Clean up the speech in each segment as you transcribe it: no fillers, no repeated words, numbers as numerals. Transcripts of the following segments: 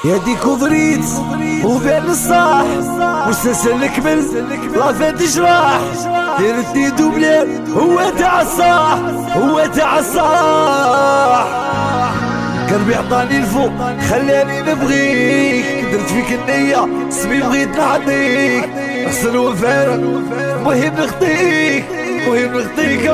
يديك وبريد وبين الصاح مسلسل الكمل لا فات جراح ديرتني دوبلي هو تاع الصاح هو تاع الصاح قلبي عطاني الفوق خلاني نبغيك درت فيك النية سمي بغيت نعطيك خسر وفارق مهم نخطيك مهم نخطيك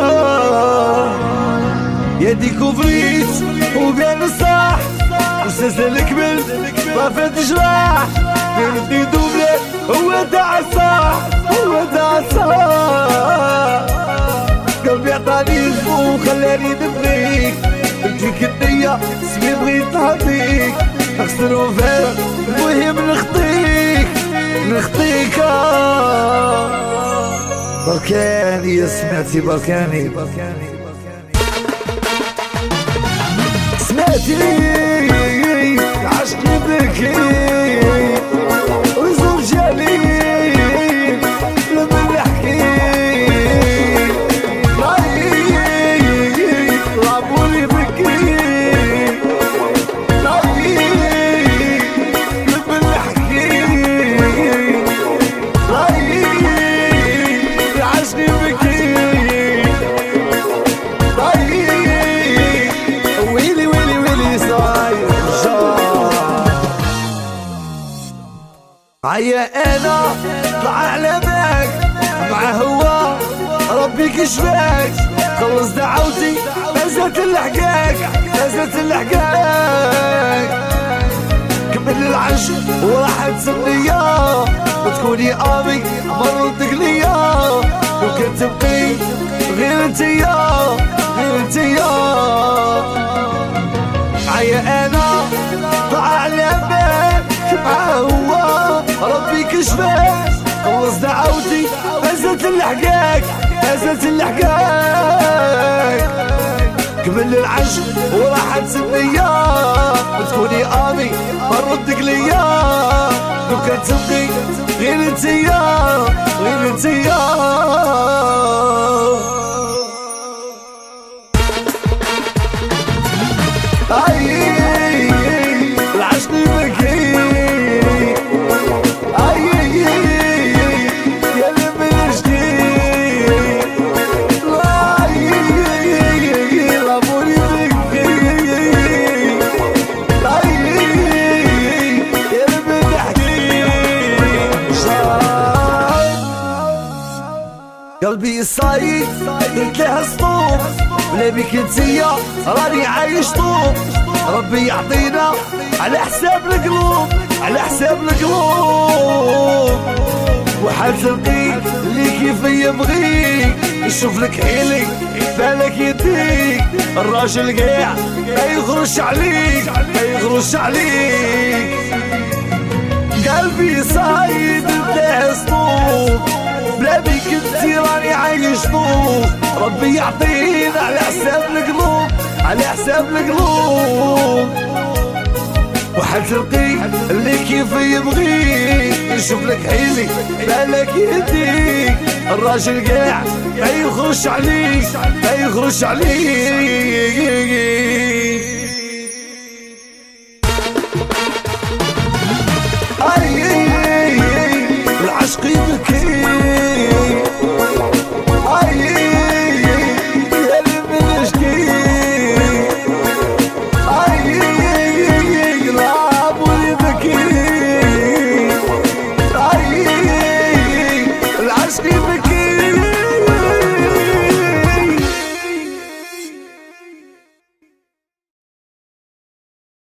يديك وبريد وبين الصاح مسلسل الكمل ما فات جراح ديرتني دوبلي هو تاع الصاح هو تاع الصاح قلبي عطاني الفوق خلاني نبغيك درت فيك النية سمي بغيت نعطيك خسر وفارق المهم نخطيك نخطيك بركاني يا سمعتي بركاني سمعتي عشقي بكي وزوم جليل لما نحكي لابولي بكي لما نحكي عشقي بكي ويلي ويلي ويلي صاير عيا انا طلع على باك مع هو ربي كشفاك خلص دعوتي نزلت اللحقاك نزلت اللحقاك كمل العشق وراحت سنية وتكوني امي مرضك ليا وكنت تبقي غير انتيا غير انتيا عيا انا طلع على باك مع هو ربي كشفاك خلص دعوتي نزلت اللحقاك نزلت اللحقاك كمل العشق وراحت سنية وتكوني امي مردك ليا لو كان تبقي غير انتيا غير انتيا العشق يبكي قلبي صايد درت لها سطوب بلا بيك انتيا راني عايش طوب ربي يعطينا على حساب القلوب على حساب القلوب وحال تلقيك اللي كيف يبغيك يشوف لك حيلك بالك يديك الراجل قاع ما يغرش عليك ما يغرش عليك قلبي صايد درت لها سطوب بلا بيك انتي راني عايش طوب ربي يعطينا على حساب القلوب على حساب القلوب وحال تلقيك اللي كيف يبغيك يشوف لك حيلك بالك يهديك الراجل قاع ما يخرج عليك ما يخرج عليك العشق يبكي العشق يبكي